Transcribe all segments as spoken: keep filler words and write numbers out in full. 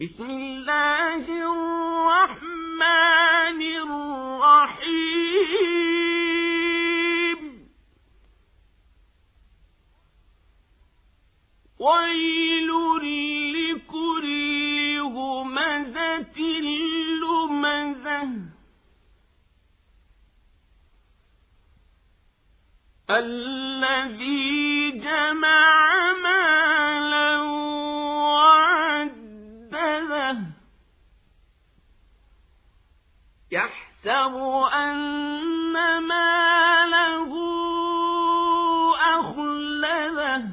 بسم الله الرحمن الرحيم ويل لكل همزة لمزة الذي جمع مالا وعدده يحسب أن ماله أخلده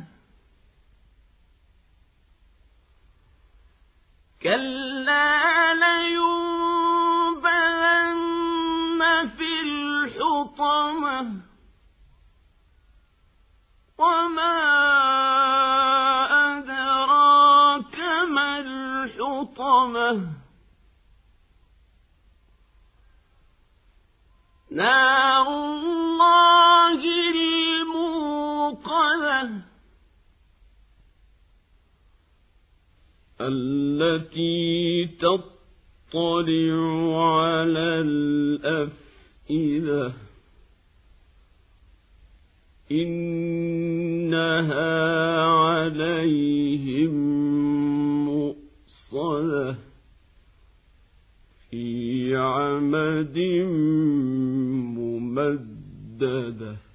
كلا لينبذن في الحطمة وما أدراك ما الحطمة نار الله الموقدة التي تطلع على الأفئدة إنها عليهم مؤصدة في عمد ممددة.